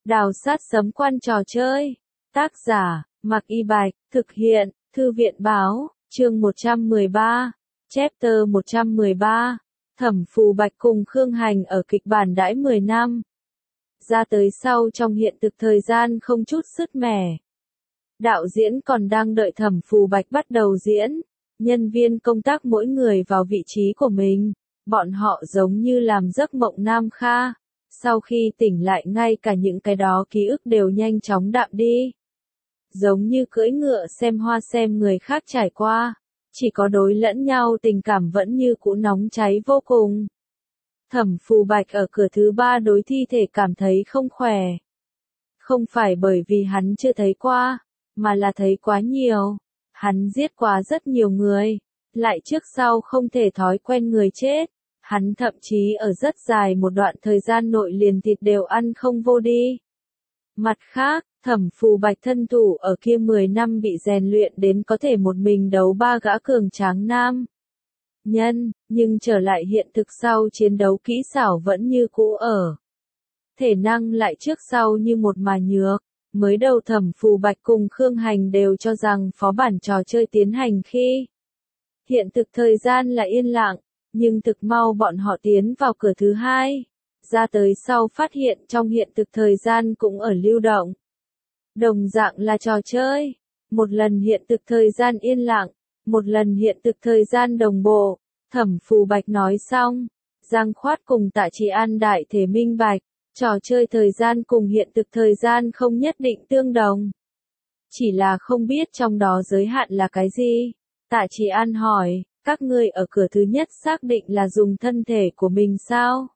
Đào sát sấm quan trò chơi. Tác giả, Mạc Y Bạch, thực hiện, Thư viện Báo, chương 113, chapter 113. Thẩm Phù Bạch cùng Khương Hành ở kịch bản đãi 10 năm. Ra tới sau trong hiện thực thời gian không chút sứt mẻ. Đạo diễn còn đang đợi Thẩm Phù Bạch bắt đầu diễn. Nhân viên công tác mỗi người vào vị trí của mình. Bọn họ giống như làm giấc mộng Nam Kha. Sau khi tỉnh lại ngay cả những cái đó ký ức đều nhanh chóng đạm đi. Giống như cưỡi ngựa xem hoa xem người khác trải qua. Chỉ có đối lẫn nhau tình cảm vẫn như cũ nóng cháy vô cùng. Thẩm Phù Bạch ở cửa thứ 3 đối thi thể cảm thấy không khỏe. Không phải bởi vì hắn chưa thấy qua, mà là thấy quá nhiều. Hắn giết quá rất nhiều người, lại trước sau không thể thói quen người chết. Hắn thậm chí ở rất dài một đoạn thời gian nội liền thịt đều ăn không vô đi. Mặt khác, Thẩm Phù Bạch thân thủ ở kia 10 năm bị rèn luyện đến có thể một mình đấu 3 gã cường tráng nam nhân, nhưng trở lại hiện thực sau chiến đấu kỹ xảo vẫn như cũ ở. Thể năng lại trước sau như một mà nhược. Mới đầu Thẩm Phù Bạch cùng Khương Hành đều cho rằng phó bản trò chơi tiến hành khi hiện thực thời gian là yên lặng, nhưng thực mau bọn họ tiến vào cửa thứ 2. Ra tới sau phát hiện trong hiện thực thời gian cũng ở lưu động. Đồng dạng là trò chơi. Một lần hiện thực thời gian yên lặng, một lần hiện thực thời gian đồng bộ. Thẩm Phù Bạch nói xong. Giang Khoát cùng Tạ Trì An đại thể minh bạch. Trò chơi thời gian cùng hiện thực thời gian không nhất định tương đồng. Chỉ là không biết trong đó giới hạn là cái gì. Tạ Trì An hỏi, các ngươi ở cửa thứ nhất xác định là dùng thân thể của mình sao?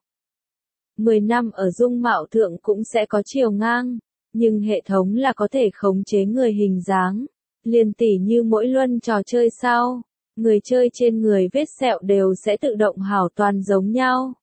10 năm ở dung mạo thượng cũng sẽ có chiều ngang, nhưng hệ thống là có thể khống chế người hình dáng. Liền tỉ như mỗi luân trò chơi sau, người chơi trên người vết sẹo đều sẽ tự động hảo toàn giống nhau.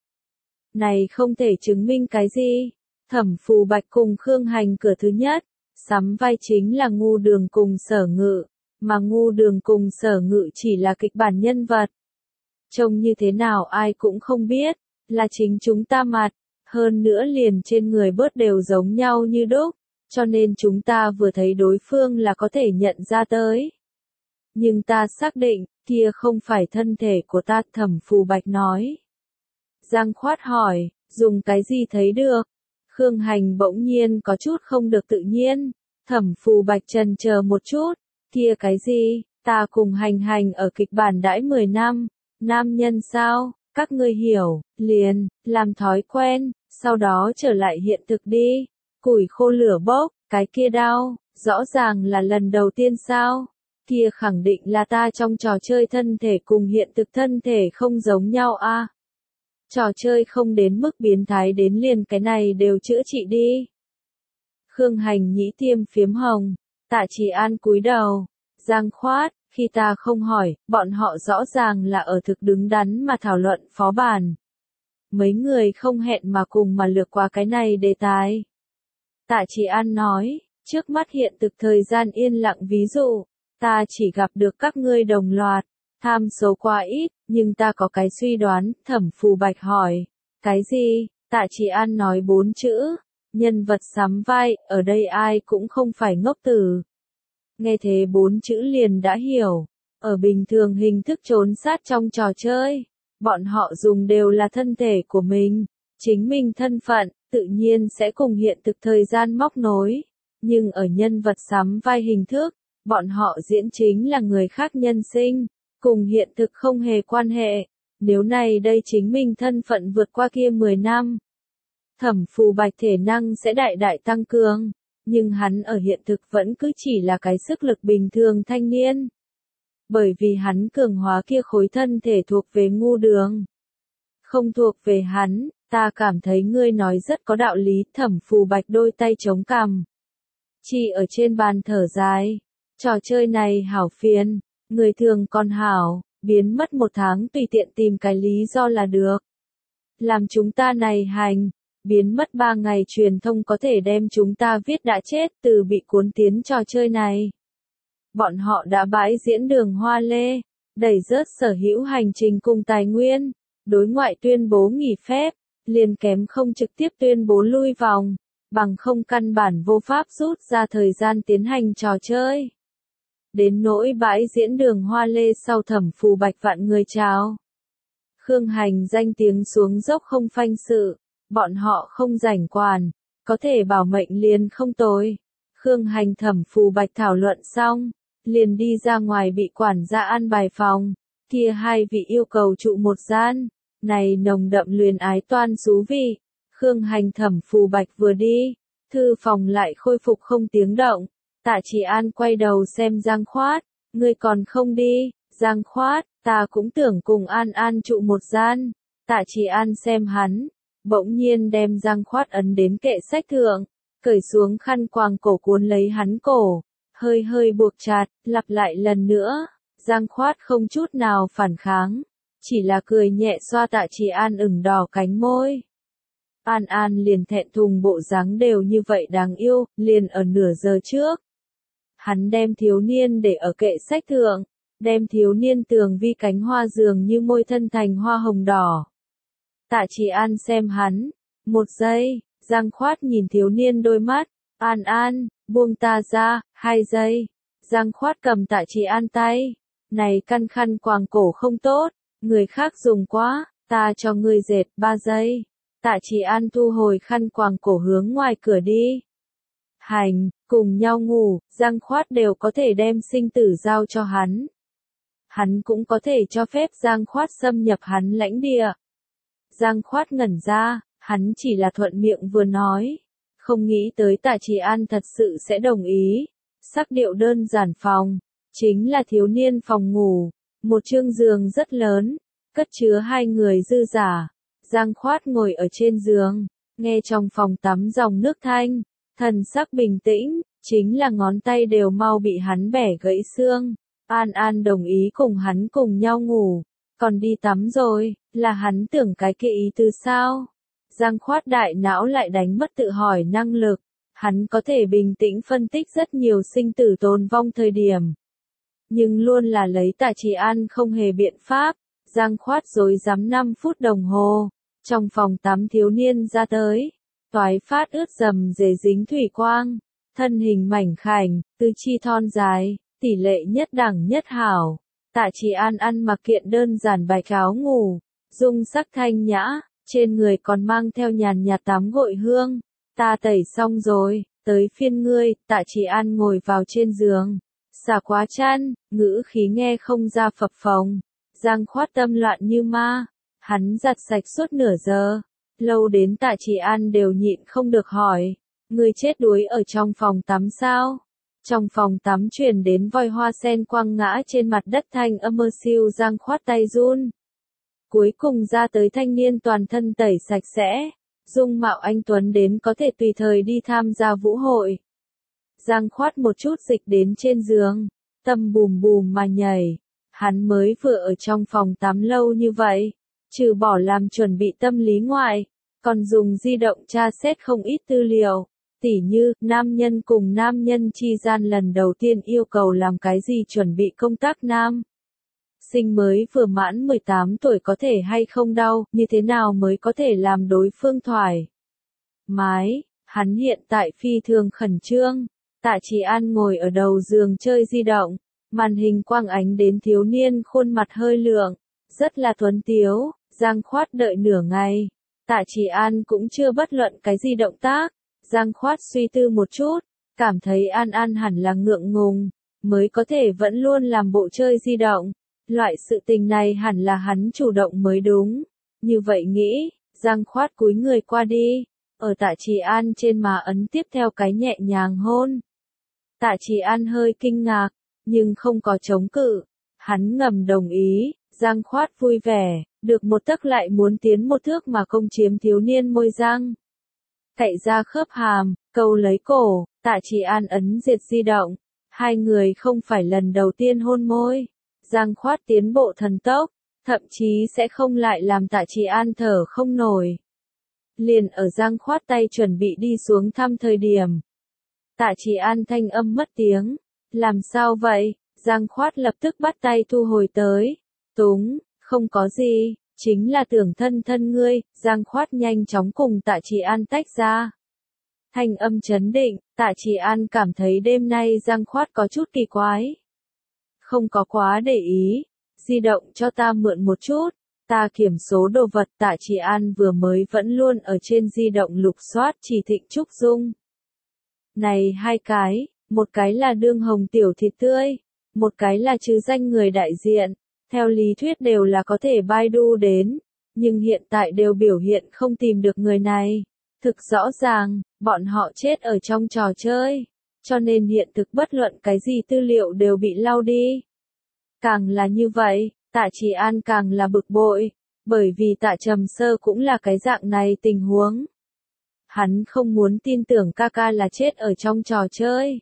Này không thể chứng minh cái gì. Thẩm Phù Bạch cùng Khương Hành cửa thứ nhất, sắm vai chính là Ngu Đường cùng Sở Ngự, mà Ngu Đường cùng Sở Ngự chỉ là kịch bản nhân vật. Trông như thế nào ai cũng không biết, là chính chúng ta mặt, hơn nữa liền trên người bớt đều giống nhau như đúc, cho nên chúng ta vừa thấy đối phương là có thể nhận ra tới. Nhưng ta xác định, kia không phải thân thể của ta, Thẩm Phù Bạch nói. Giang Khoát hỏi, dùng cái gì thấy được? Khương Hành bỗng nhiên có chút không được tự nhiên. Thẩm Phù Bạch chần chờ một chút, kia cái gì? Ta cùng Hành ở kịch bản đãi 10 năm, nam nhân sao? Các ngươi hiểu, liền, làm thói quen, sau đó trở lại hiện thực đi. Củi khô lửa bốc, cái kia đau, rõ ràng là lần đầu tiên sao? Kia khẳng định là ta trong trò chơi thân thể cùng hiện thực thân thể không giống nhau a. Trò chơi không đến mức biến thái đến liền cái này đều chữa trị đi. Khương Hành nhĩ tiêm phiếm hồng, Tạ Trì An cúi đầu. Giang Khoát, khi ta không hỏi, bọn họ rõ ràng là ở thực đứng đắn mà thảo luận phó bản. Mấy người không hẹn mà cùng mà lược qua cái này đề tài. Tạ Trì An nói, trước mắt hiện thực thời gian yên lặng ví dụ, ta chỉ gặp được các ngươi đồng loạt. Tham số quá ít, nhưng ta có cái suy đoán. Thẩm Phù Bạch hỏi, cái gì? Tạ Trì An nói 4 chữ, nhân vật sắm vai, ở đây ai cũng không phải ngốc tử. Nghe thế 4 chữ liền đã hiểu, ở bình thường hình thức trốn sát trong trò chơi, bọn họ dùng đều là thân thể của mình, chính mình thân phận, tự nhiên sẽ cùng hiện thực thời gian móc nối, nhưng ở nhân vật sắm vai hình thức, bọn họ diễn chính là người khác nhân sinh. Cùng hiện thực không hề quan hệ, nếu này đây chính mình thân phận vượt qua kia 10 năm. Thẩm Phù Bạch thể năng sẽ đại đại tăng cường, nhưng hắn ở hiện thực vẫn cứ chỉ là cái sức lực bình thường thanh niên. Bởi vì hắn cường hóa kia khối thân thể thuộc về Ngu Đường. Không thuộc về hắn, ta cảm thấy ngươi nói rất có đạo lý. Thẩm Phù Bạch đôi tay chống cằm. Chỉ ở trên bàn thở dài, trò chơi này hảo phiền. Người thường còn hảo, biến mất 1 tháng tùy tiện tìm cái lý do là được. Làm chúng ta này hành, biến mất 3 ngày truyền thông có thể đem chúng ta viết đã chết từ bị cuốn tiến trò chơi này. Bọn họ đã bãi diễn đường hoa lê, đẩy rớt sở hữu hành trình cùng tài nguyên, đối ngoại tuyên bố nghỉ phép, liền kém không trực tiếp tuyên bố lui vòng. bằng không căn bản vô pháp rút ra thời gian tiến hành trò chơi. Đến nỗi bãi diễn đường hoa lê sau Thẩm Phù Bạch vạn người chào. Khương Hành danh tiếng xuống dốc không phanh sự, bọn họ không rảnh quản, có thể bảo mệnh liền không tồi. Khương Hành Thẩm Phù Bạch thảo luận xong, liền đi ra ngoài bị quản gia an bài phòng, kia hai vị yêu cầu trụ một gian, này nồng đậm luyến ái toan xú vị. Khương Hành Thẩm Phù Bạch vừa đi, thư phòng lại khôi phục không tiếng động. Tạ Chỉ An quay đầu xem Giang Khoát, ngươi còn không đi, Giang Khoát, ta cũng tưởng cùng An An trụ một gian. Tạ Chỉ An xem hắn, bỗng nhiên đem Giang Khoát ấn đến kệ sách thượng, cởi xuống khăn quàng cổ cuốn lấy hắn cổ, hơi hơi buộc chặt, lặp lại lần nữa. Giang Khoát không chút nào phản kháng, chỉ là cười nhẹ xoa Tạ Chỉ An ửng đỏ cánh môi. An An liền thẹn thùng bộ dáng đều như vậy đáng yêu, liền ở nửa giờ trước. Hắn đem thiếu niên để ở kệ sách thượng, đem thiếu niên tường vi cánh hoa dường như môi thân thành hoa hồng đỏ. Tạ Chỉ An xem hắn, một giây, Giang Khoát nhìn thiếu niên đôi mắt, An An, buông ta ra, 2 giây. Giang Khoát cầm Tạ Chỉ An tay, này căn khăn quàng cổ không tốt, người khác dùng quá, ta cho ngươi dệt 3 giây. Tạ Chỉ An thu hồi khăn quàng cổ hướng ngoài cửa đi. Hành, cùng nhau ngủ, Giang Khoát đều có thể đem sinh tử giao cho hắn. Hắn cũng có thể cho phép Giang Khoát xâm nhập hắn lãnh địa. Giang Khoát ngẩn ra, hắn chỉ là thuận miệng vừa nói, không nghĩ tới Tạ Chỉ An thật sự sẽ đồng ý. Sắc điệu đơn giản phòng, chính là thiếu niên phòng ngủ, một chương giường rất lớn, cất chứa 2 người dư giả. Giang Khoát ngồi ở trên giường, nghe trong phòng tắm dòng nước thanh, thần sắc bình tĩnh, chính là ngón tay đều mau bị hắn bẻ gãy xương. An An đồng ý cùng hắn cùng nhau ngủ, còn đi tắm rồi, là hắn tưởng cái kia ý từ sao? Giang Khoát đại não lại đánh mất tự hỏi năng lực, hắn có thể bình tĩnh phân tích rất nhiều sinh tử tồn vong thời điểm. Nhưng luôn là lấy Tạ Chỉ An không hề biện pháp, Giang Khoát rối rắm 5 phút đồng hồ, trong phòng tắm thiếu niên ra tới, toái phát ướt dầm dề dính thủy quang, thân hình mảnh khảnh, tứ chi thon dài, tỷ lệ nhất đẳng nhất hảo. Tạ Chỉ An ăn mặc kiện đơn giản bạch áo ngủ, dung sắc thanh nhã, trên người còn mang theo nhàn nhạt tắm gội hương. Ta tẩy xong rồi, tới phiên ngươi. Tạ Chỉ An ngồi vào trên giường, xả quá chăn, ngữ khí nghe không ra phập phồng. Giang Khoát tâm loạn như ma, hắn giặt sạch suốt nửa giờ, lâu đến Tạ Chỉ An đều nhịn không được hỏi, ngươi chết đuối ở trong phòng tắm sao? Trong phòng tắm truyền đến vòi hoa sen quăng ngã trên mặt đất thanh âm mơ siêu. Giang Khoát tay run. Cuối cùng ra tới thanh niên toàn thân tẩy sạch sẽ, dung mạo anh tuấn đến có thể tùy thời đi tham gia vũ hội. Giang Khoát một chút dịch đến trên giường, tâm bùm bùm mà nhảy. Hắn mới vừa ở trong phòng tắm lâu như vậy, trừ bỏ làm chuẩn bị tâm lý ngoại, còn dùng di động tra xét không ít tư liệu. Tỉ như, nam nhân cùng nam nhân chi gian lần đầu tiên yêu cầu làm cái gì chuẩn bị công tác nam. Sinh mới vừa mãn 18 tuổi có thể hay không đau, như thế nào mới có thể làm đối phương thoải mái. Hắn hiện tại phi thường khẩn trương. Tạ Chỉ An ngồi ở đầu giường chơi di động, màn hình quang ánh đến thiếu niên khuôn mặt hơi lượng, rất là tuấn tiếu. Giang Khoát đợi nửa ngày, Tạ Chỉ An cũng chưa bất luận cái gì động tác. Giang Khoát suy tư một chút, cảm thấy An An hẳn là ngượng ngùng, mới có thể vẫn luôn làm bộ chơi di động. Loại sự tình này hẳn là hắn chủ động mới đúng. Như vậy nghĩ, Giang Khoát cúi người qua đi, ở Tạ Chỉ An trên má ấn tiếp theo cái nhẹ nhàng hôn. Tạ Chỉ An hơi kinh ngạc, nhưng không có chống cự. Hắn ngầm đồng ý. Giang Khoát vui vẻ, được một tấc lại muốn tiến một thước mà công chiếm thiếu niên môi răng. Cậy ra khớp hàm, câu lấy cổ. Tạ Chỉ An ấn diệt di động. 2 người không phải lần đầu tiên hôn môi. Giang Khoát tiến bộ thần tốc, thậm chí sẽ không lại làm Tạ Chỉ An thở không nổi. Liền ở Giang Khoát tay chuẩn bị đi xuống thăm thời điểm. Tạ Chỉ An thanh âm mất tiếng. Làm sao vậy? Giang Khoát lập tức bắt tay thu hồi tới. Túng, không có gì, chính là tưởng thân thân ngươi. Giang Khoát nhanh chóng cùng Tạ Chỉ An tách ra. Thanh âm trấn định, Tạ Trì An cảm thấy đêm nay Giang Khoát có chút kỳ quái. Không có quá để ý, di động cho ta mượn một chút, ta kiểm số đồ vật. Tạ Trì An vừa mới vẫn luôn ở trên di động lục soát Chỉ Thịnh Trúc Dung. Này hai cái, một cái là đương hồng tiểu thịt tươi, một cái là chứ danh người đại diện, theo lý thuyết đều là có thể Baidu đến, nhưng hiện tại đều biểu hiện không tìm được người này. Thực rõ ràng, bọn họ chết ở trong trò chơi, cho nên hiện thực bất luận cái gì tư liệu đều bị lau đi. Càng là như vậy, Tạ Trì An càng là bực bội, bởi vì Tạ Trầm Sơ cũng là cái dạng này tình huống. Hắn không muốn tin tưởng ca ca là chết ở trong trò chơi.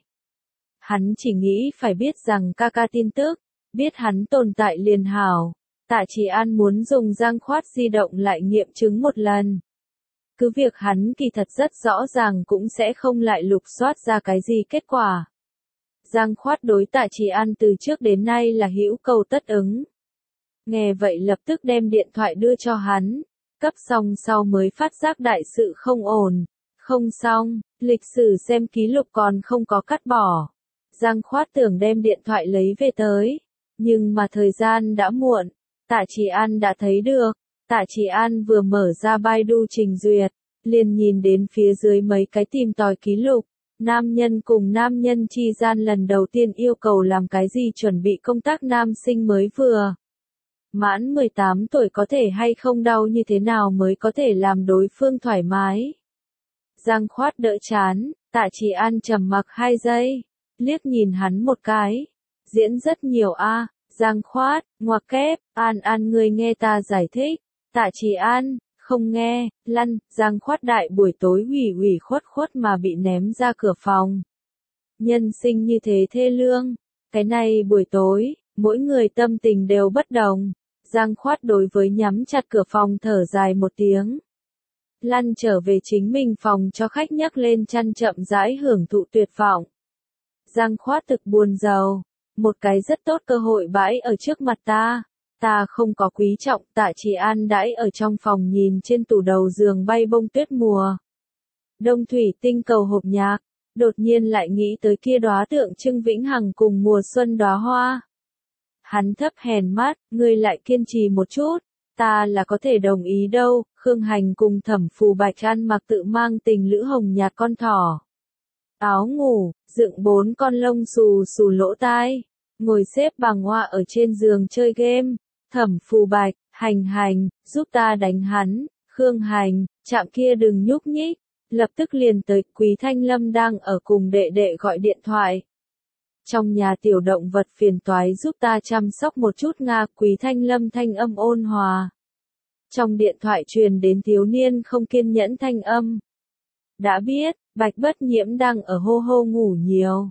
Hắn chỉ nghĩ phải biết rằng ca ca tin tức, biết hắn tồn tại liền hảo. Tạ Trì An muốn dùng Giang Khoát di động lại nghiệm chứng một lần. Cứ việc hắn kỳ thật rất rõ ràng cũng sẽ không lại lục soát ra cái gì kết quả. Giang Khoát đối Tạ Trì An từ trước đến nay là hữu cầu tất ứng. Nghe vậy lập tức đem điện thoại đưa cho hắn, cấp xong sau mới phát giác đại sự không ổn. Không xong, lịch sử xem ký lục còn không có cắt bỏ. Giang Khoát tưởng đem điện thoại lấy về tới, nhưng mà thời gian đã muộn. Tạ Trì An đã thấy được. Tạ Trì An vừa mở ra Baidu trình duyệt, liền nhìn đến phía dưới mấy cái tìm tòi ký lục. Nam nhân cùng nam nhân chi gian lần đầu tiên yêu cầu làm cái gì, chuẩn bị công tác nam sinh mới vừa mãn 18 tuổi có thể hay không, đau như thế nào mới có thể làm đối phương thoải mái. Giang Khoát đỡ chán, Tạ Trì An trầm mặc 2 giây, liếc nhìn hắn một cái. Diễn rất nhiều a. Giang Khoát, ngoặc kép, An ngươi nghe ta giải thích. Tạ Trì An, không nghe, lăn. Giang Khoát đại buổi tối ủy khuất mà bị ném ra cửa phòng. Nhân sinh như thế thê lương. Cái này buổi tối, mỗi người tâm tình đều bất đồng. Giang Khoát đối với nhắm chặt cửa phòng thở dài một tiếng. Lăn trở về chính mình phòng cho khách nhấc lên chăn chậm rãi hưởng thụ tuyệt vọng. Giang Khoát thực buồn rầu. Một cái rất tốt cơ hội bãi ở trước mặt ta. Ta không có quý trọng. Tạ Trì An đãi ở trong phòng nhìn trên tủ đầu giường bay bông tuyết mùa. Đông thủy tinh cầu hộp nhạc. Đột nhiên lại nghĩ tới kia đóa tượng trưng vĩnh hằng cùng mùa xuân đóa hoa. Hắn thấp hèn mắt, ngươi lại kiên trì một chút. Ta là có thể đồng ý đâu. Khương Hành cùng Thẩm Phù Bạch ăn mặc tự mang tình lữ hồng nhạt con thỏ. Áo ngủ, dựng 4 con lông xù xù lỗ tai. Ngồi xếp bằng hoa ở trên giường chơi game. Thẩm Phù Bạch, Hành, giúp ta đánh hắn. Khương Hành, chạm kia đừng nhúc nhích. Lập tức liền tới. Quý Thanh Lâm đang ở cùng đệ đệ gọi điện thoại. Trong nhà tiểu động vật phiền toái giúp ta chăm sóc một chút Nga. Quý Thanh Lâm thanh âm ôn hòa. Trong điện thoại truyền đến thiếu niên không kiên nhẫn thanh âm. Đã biết, Bạch Bất Nhiễm đang ở hô ngủ nhiều.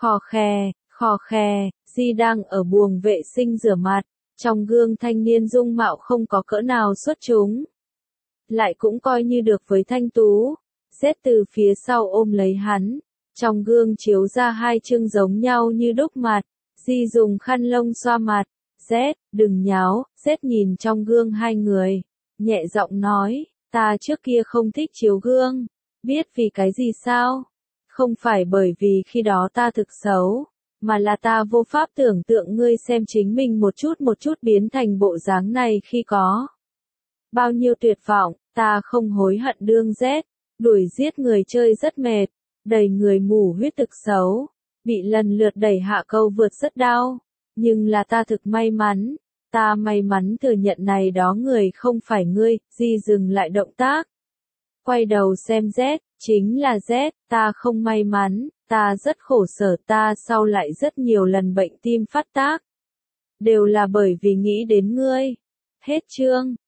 Khò khè, Di đang ở buồng vệ sinh rửa mặt. Trong gương thanh niên dung mạo không có cỡ nào xuất chúng. Lại cũng coi như được với thanh tú. Z từ phía sau ôm lấy hắn. Trong gương chiếu ra 2 chương giống nhau như đúc mặt. Di dùng khăn lông xoa mặt. Z, đừng nháo. Z nhìn trong gương 2 người. Nhẹ giọng nói, ta trước kia không thích chiếu gương. Biết vì cái gì sao? Không phải bởi vì khi đó ta thực xấu, mà là ta vô pháp tưởng tượng ngươi xem chính mình một chút biến thành bộ dáng này khi có bao nhiêu tuyệt vọng. Ta không hối hận đương Z, đuổi giết người chơi rất mệt, đầy người mù huyết thực xấu, bị lần lượt đẩy hạ câu vượt rất đau, nhưng là ta thực may mắn. Ta may mắn thừa nhận này đó người không phải ngươi. Di dừng lại động tác. Quay đầu xem Z, chính là Z. Ta không may mắn, ta rất khổ sở. Ta sau lại rất nhiều lần bệnh tim phát tác. Đều là bởi vì nghĩ đến ngươi. Hết chương.